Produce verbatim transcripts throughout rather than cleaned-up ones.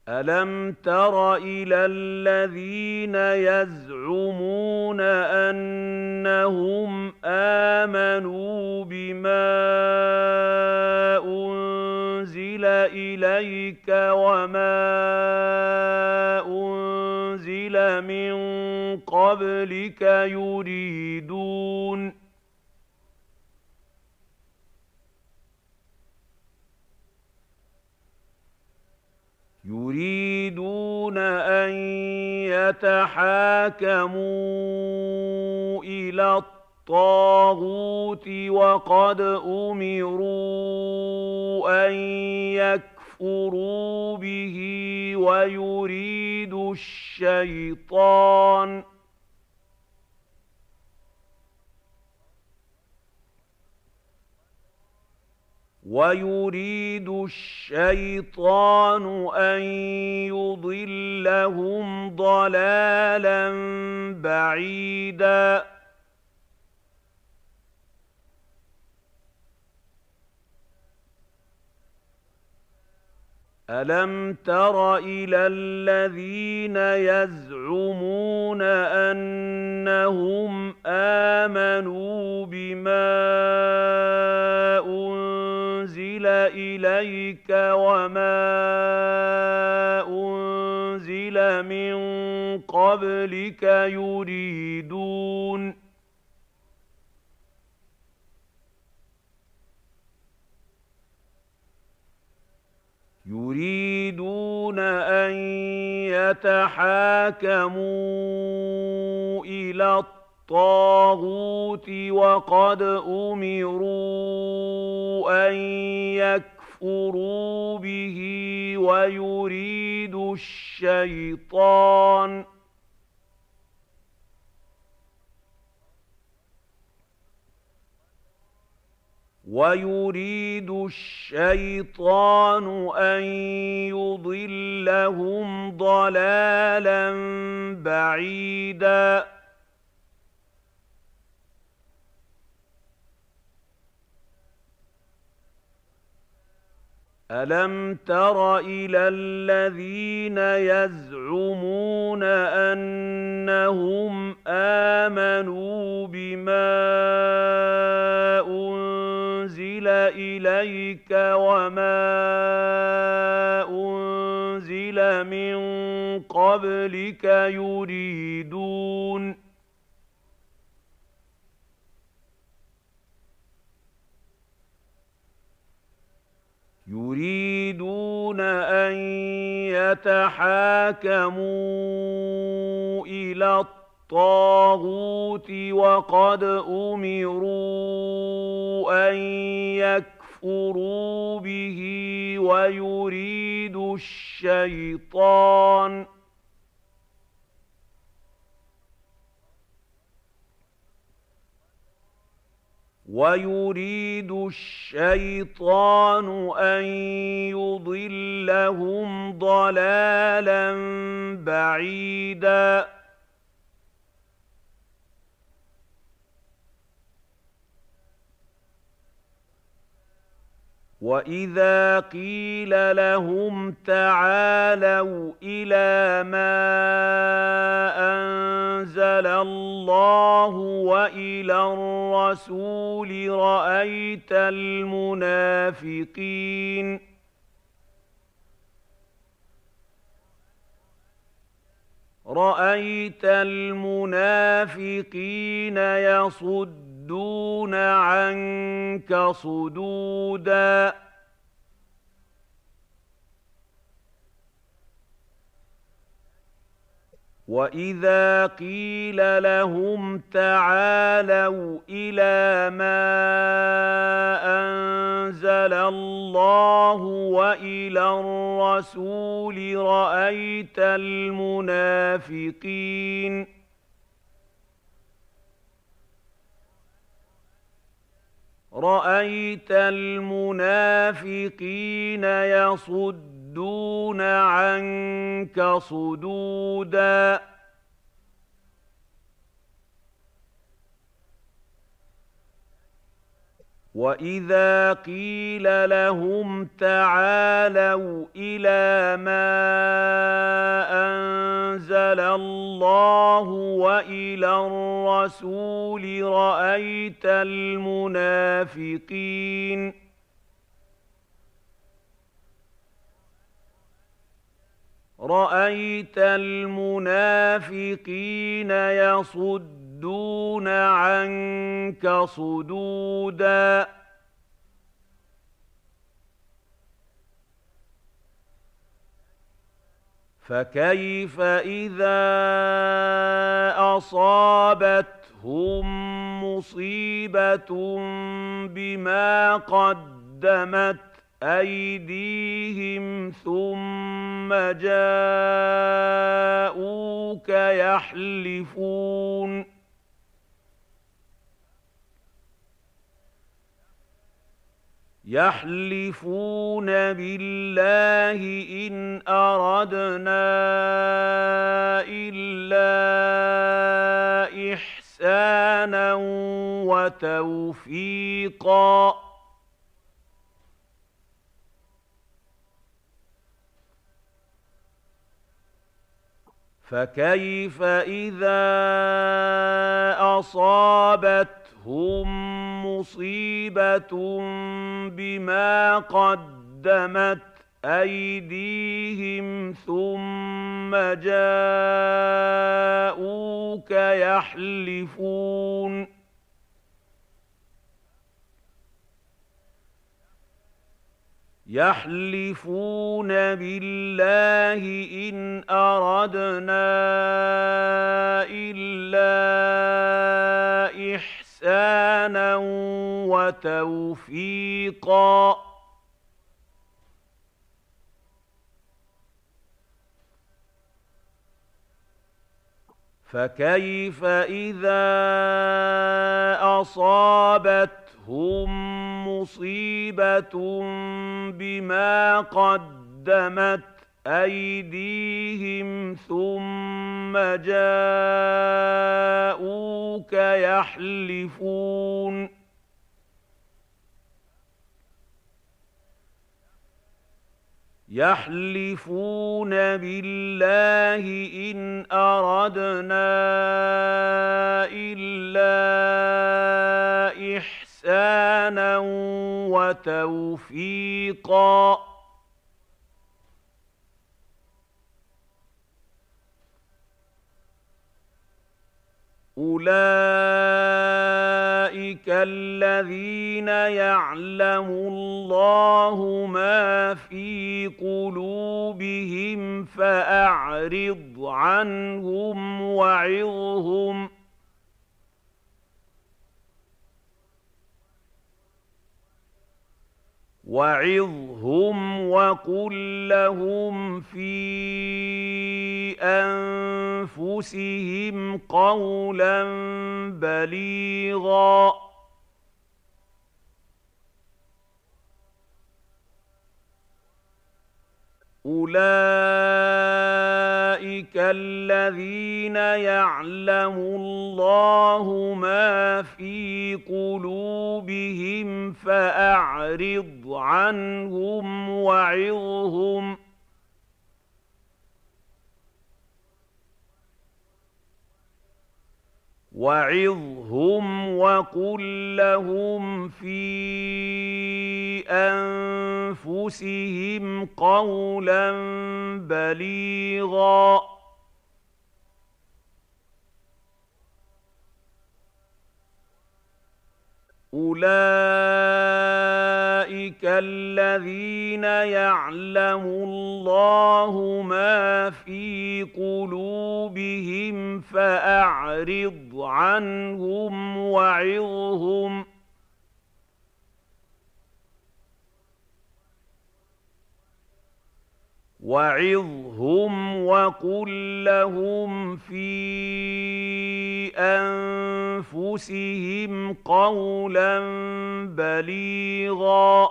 أَلَمْ تَرَ إِلَى الَّذِينَ يَزْعُمُونَ أَنَّهُمْ آمَنُوا بِمَا أُنزِلَ إِلَيْكَ وَمَا أُنزِلَ مِن قَبْلِكَ يُرِيدُونَ يُرِيدُونَ أَن يَتَحَاكَمُوا إِلَى الطَّاغُوتِ وَقَدْ أُمِرُوا أَن يَكْفُرُوا بِهِ وَيُرِيدُ الشَّيْطَانُ وَيُرِيدُ الشَّيْطَانُ أَن يُضِلَّهُمْ ضَلَالًا بَعِيدًا أَلَمْ تَرَ إِلَى الَّذِينَ يَزْعُمُونَ أَنَّهُمْ آمَنُوا بِمَا أُنزِلَ إِلَيْكَ وَمَا أُنزِلَ مِن قَبْلِكَ يُرِيدُونَ يُرِيدُونَ أَن يَتَحَاكَمُوا إِلَى الطَّاغُوتِ وَقَدْ أُمِرُوا أَن يَكْفُرُوا بِهِ وَيُرِيدُ الشَّيْطَانُ وَيُرِيدُ الشَّيْطَانُ أَن يُضِلَّهُمْ ضَلَالًا بَعِيدًا أَلَمْ تَرَ إِلَى الَّذِينَ يَزْعُمُونَ أَنَّهُمْ آمَنُوا بِمَا أُنزِلَ إِلَيْكَ وَمَا أُنزِلَ مِن قَبْلِكَ يُرِيدُونَ يُرِيدُونَ أَن يَتَحَاكَمُوا إِلَى الطَّاغُوتِ وَقَدْ أُمِرُوا أَن يَكْفُرُوا بِهِ وَيُرِيدُ الشَّيْطَانُ وَيُرِيدُ الشَّيْطَانُ أَن يُضِلَّهُمْ ضَلَالًا بَعِيدًا وَإِذَا قِيلَ لَهُمْ تَعَالَوْا إِلَىٰ مَا أَنزَلَ اللَّهُ وَإِلَى الرَّسُولِ رَأَيْتَ الْمُنَافِقِينَ رَأَيْتَ الْمُنَافِقِينَ يَصُدُّونَ عَنكَ صُدُودًا ۚ وَإِذَا قِيلَ لَهُمْ تَعَالَوْا إِلَىٰ مَا أَنزَلَ اللَّهُ وَإِلَى الرَّسُولِ رَأَيْتَ الْمُنَافِقِينَ رَأَيْتَ الْمُنَافِقِينَ يَصُدُّونَ عَنكَ صُدُودًا ۚ وَإِذَا قِيلَ لَهُمْ تَعَالَوْا إِلَىٰ مَا أَنزَلَ اللَّهُ وَإِلَى الرَّسُولِ رَأَيْتَ الْمُنَافِقِينَ رَأَيْتَ الْمُنَافِقِينَ يَصُدُّونَ عَنكَ صُدُودًا فَكَيْفَ إِذَا أَصَابَتْهُم مُّصِيبَةٌ بِمَا قَدَّمَتْ أَيْدِيهِمْ ثُمَّ جَاءُوكَ يَحْلِفُونَ يَحْلِفُونَ بِاللَّهِ إِنْ أَرَدْنَا إِلَّا إِحْسَانًا وَتَوْفِيقًا فَكَيْفَ إِذَا أَصَابَتْهُم مُّصِيبَةٌ بِمَا قَدَّمَتْ أَيْدِيهِمْ ثُمَّ جَاءُوكَ يَحْلِفُونَ يَحْلِفُونَ بِاللَّهِ إِنْ أَرَدْنَا إِلَّا إِحْسَانًا وَتَوْفِيقًا فَكَيْفَ إِذَا أَصَابَتْهُم مُّصِيبَةٌ بِمَا قَدَّمَتْ أَيْدِيهِمْ ثُمَّ جَاءُوكَ يَحْلِفُونَ يَحْلِفُونَ بِاللَّهِ إِنْ أَرَدْنَا إِلَّا إِحْسَانًا وَتَوْفِيقًا أُولَٰئِكَ الَّذِينَ يَعْلَمُ اللَّهُ مَا فِي قُلُوبِهِمْ فَأَعْرِضْ عَنْهُمْ وَعِظْهُمْ وَعِظْهُمْ وَقُل لَّهُمْ فِي أَنفُسِهِمْ قَوْلًا بَلِيغًا أُولَٰئِكَ الَّذِينَ يَعْلَمُ اللَّهُ مَا فِي قُلُوبِهِمْ فَأَعْرِضْ عَنْهُمْ وَعِظْهُمْ وَعِظْهُمْ وَقُل لَّهُمْ فِي أَنفُسِهِمْ قَوْلًا بَلِيغًا أُولَٰئِكَ الَّذِينَ يَعْلَمُ اللَّهُ مَا فِي قُلُوبِهِمْ فَأَعْرِضْ عَنْهُمْ وَعِظْهُمْ وَعِظْهُمْ وَقُل لَّهُمْ فِي أَنفُسِهِمْ قَوْلًا بَلِيغًا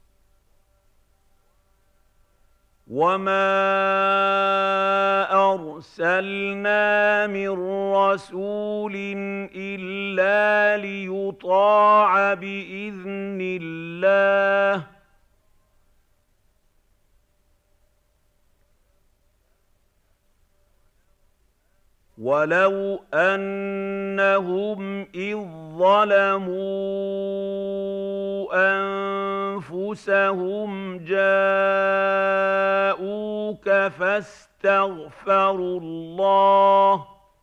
وَمَا أَرْسَلْنَا مِن رَّسُولٍ إِلَّا لِيُطَاعَ بِإِذْنِ اللَّهِ ۚ وَلَوْ أَنَّهُمْ إِذ ظَّلَمُوا أَنفُسَهُمْ جَاءُوكَ فَاسْتَغْفَرُوا اللَّهَ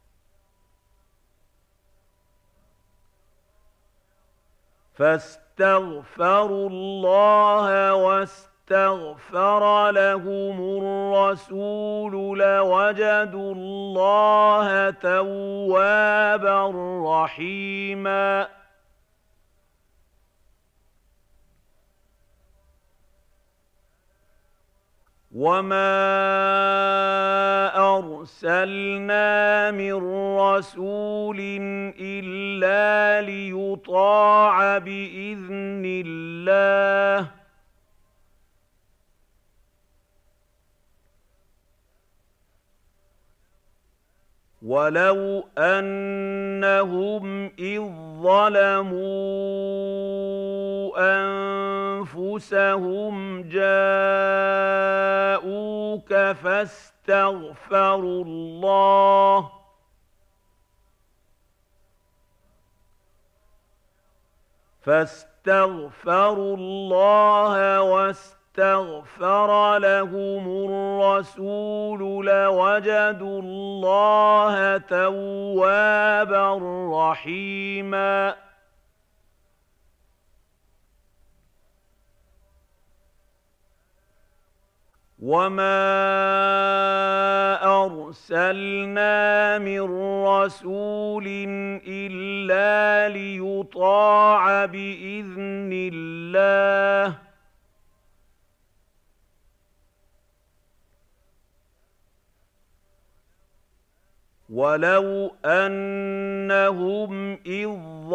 فَاسْتَغْفَرُوا اللَّهَ وَاسْتَغْفَرَ لَهُمُ الرَّسُولُ لَوَجَدُوا اللَّهَ تَوَّابًا رَّحِيمًا. وَمَا أَرْسَلْنَا مِن رَّسُولٍ إِلَّا لِيُطَاعَ بِإِذْنِ اللَّهِ ۚ وَلَوْ أَنَّهُمْ إِذ ظَّلَمُوا أَنفُسَهُمْ جَاءُوكَ فَاسْتَغْفَرُوا اللَّهَ فَاسْتَغْفَرُوا اللَّهَ وَاسْتَغْفَرَ لَهُمُ الرَّسُولُ لَوَجَدُوا اللَّهَ تَوَّابًا رَّحِيمًا. وَمَا أَرْسَلْنَا مِن رَّسُولٍ إِلَّا لِيُطَاعَ بِإِذْنِ اللَّهِ ۚ وَلَوْ أَنَّهُمْ إِذ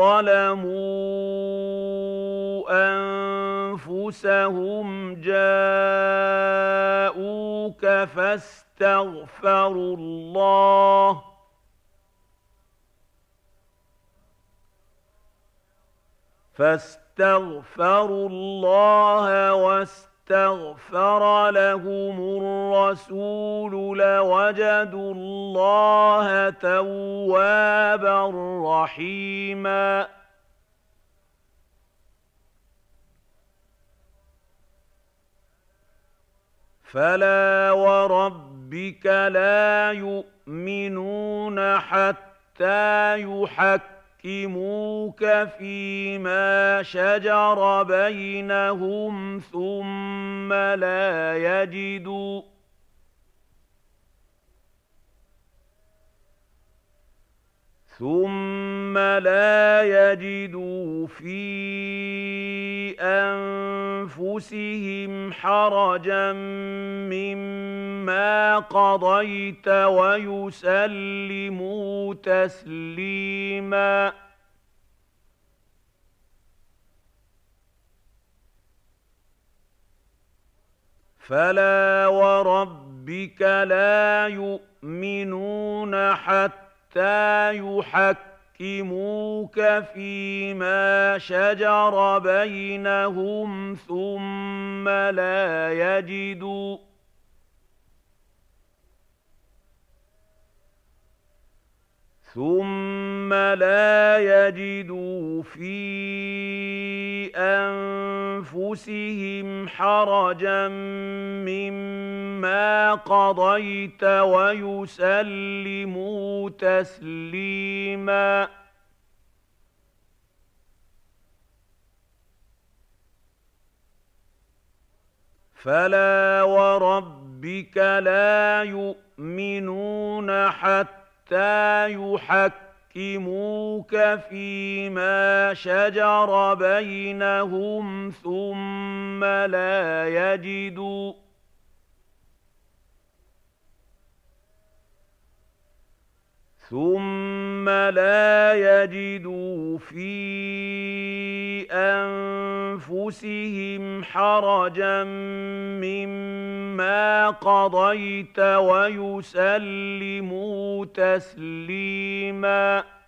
ظَّلَمُوا أَنفُسَهُمْ جَاءُوكَ فَاسْتَغْفَرُوا اللَّهَ فَاسْتَغْفَرُوا اللَّهَ وَاسْتَغْفَرَ لَهُمُ الرَّسُولُ لَوَجَدُوا اللَّهَ تَوَّابًا رَّحِيمًا. فَلَا وَرَبِّكَ لَا يُؤْمِنُونَ حَتَّىٰ يُحَكِّمُوكَ فِيمَا شَجَرَ بَيْنَهُمْ ثُمَّ لَا يَجِدُوا ثُمَّ لَا يَجِدُوا فِي أَنفُسِهِمْ حَرَجًا مِّمَّا قَضَيْتَ وَيُسَلِّمُوا تَسْلِيمًا. فَلَا وَرَبِّكَ لَا يُؤْمِنُونَ حَتَّىٰ حَتَّىٰ يُحَكِّمُوكَ فِيمَا شَجَرَ بَيْنَهُمْ ثُمَّ لَا يَجِدُوا ثُمَّ لَا يَجِدُوا فِي أَنفُسِهِمْ حَرَجًا مِّمَّا قَضَيْتَ وَيُسَلِّمُوا تَسْلِيمًا. فَلَا وَرَبِّكَ لَا يُؤْمِنُونَ حَتَّىٰ حَتَّىٰ يُحَكِّمُوكَ فِيمَا شَجَرَ بَيْنَهُمْ ثُمَّ لَا يَجِدُوا ثم لا يجدوا في أنفسهم حرجا مما قضيت ويسلموا تسليماً.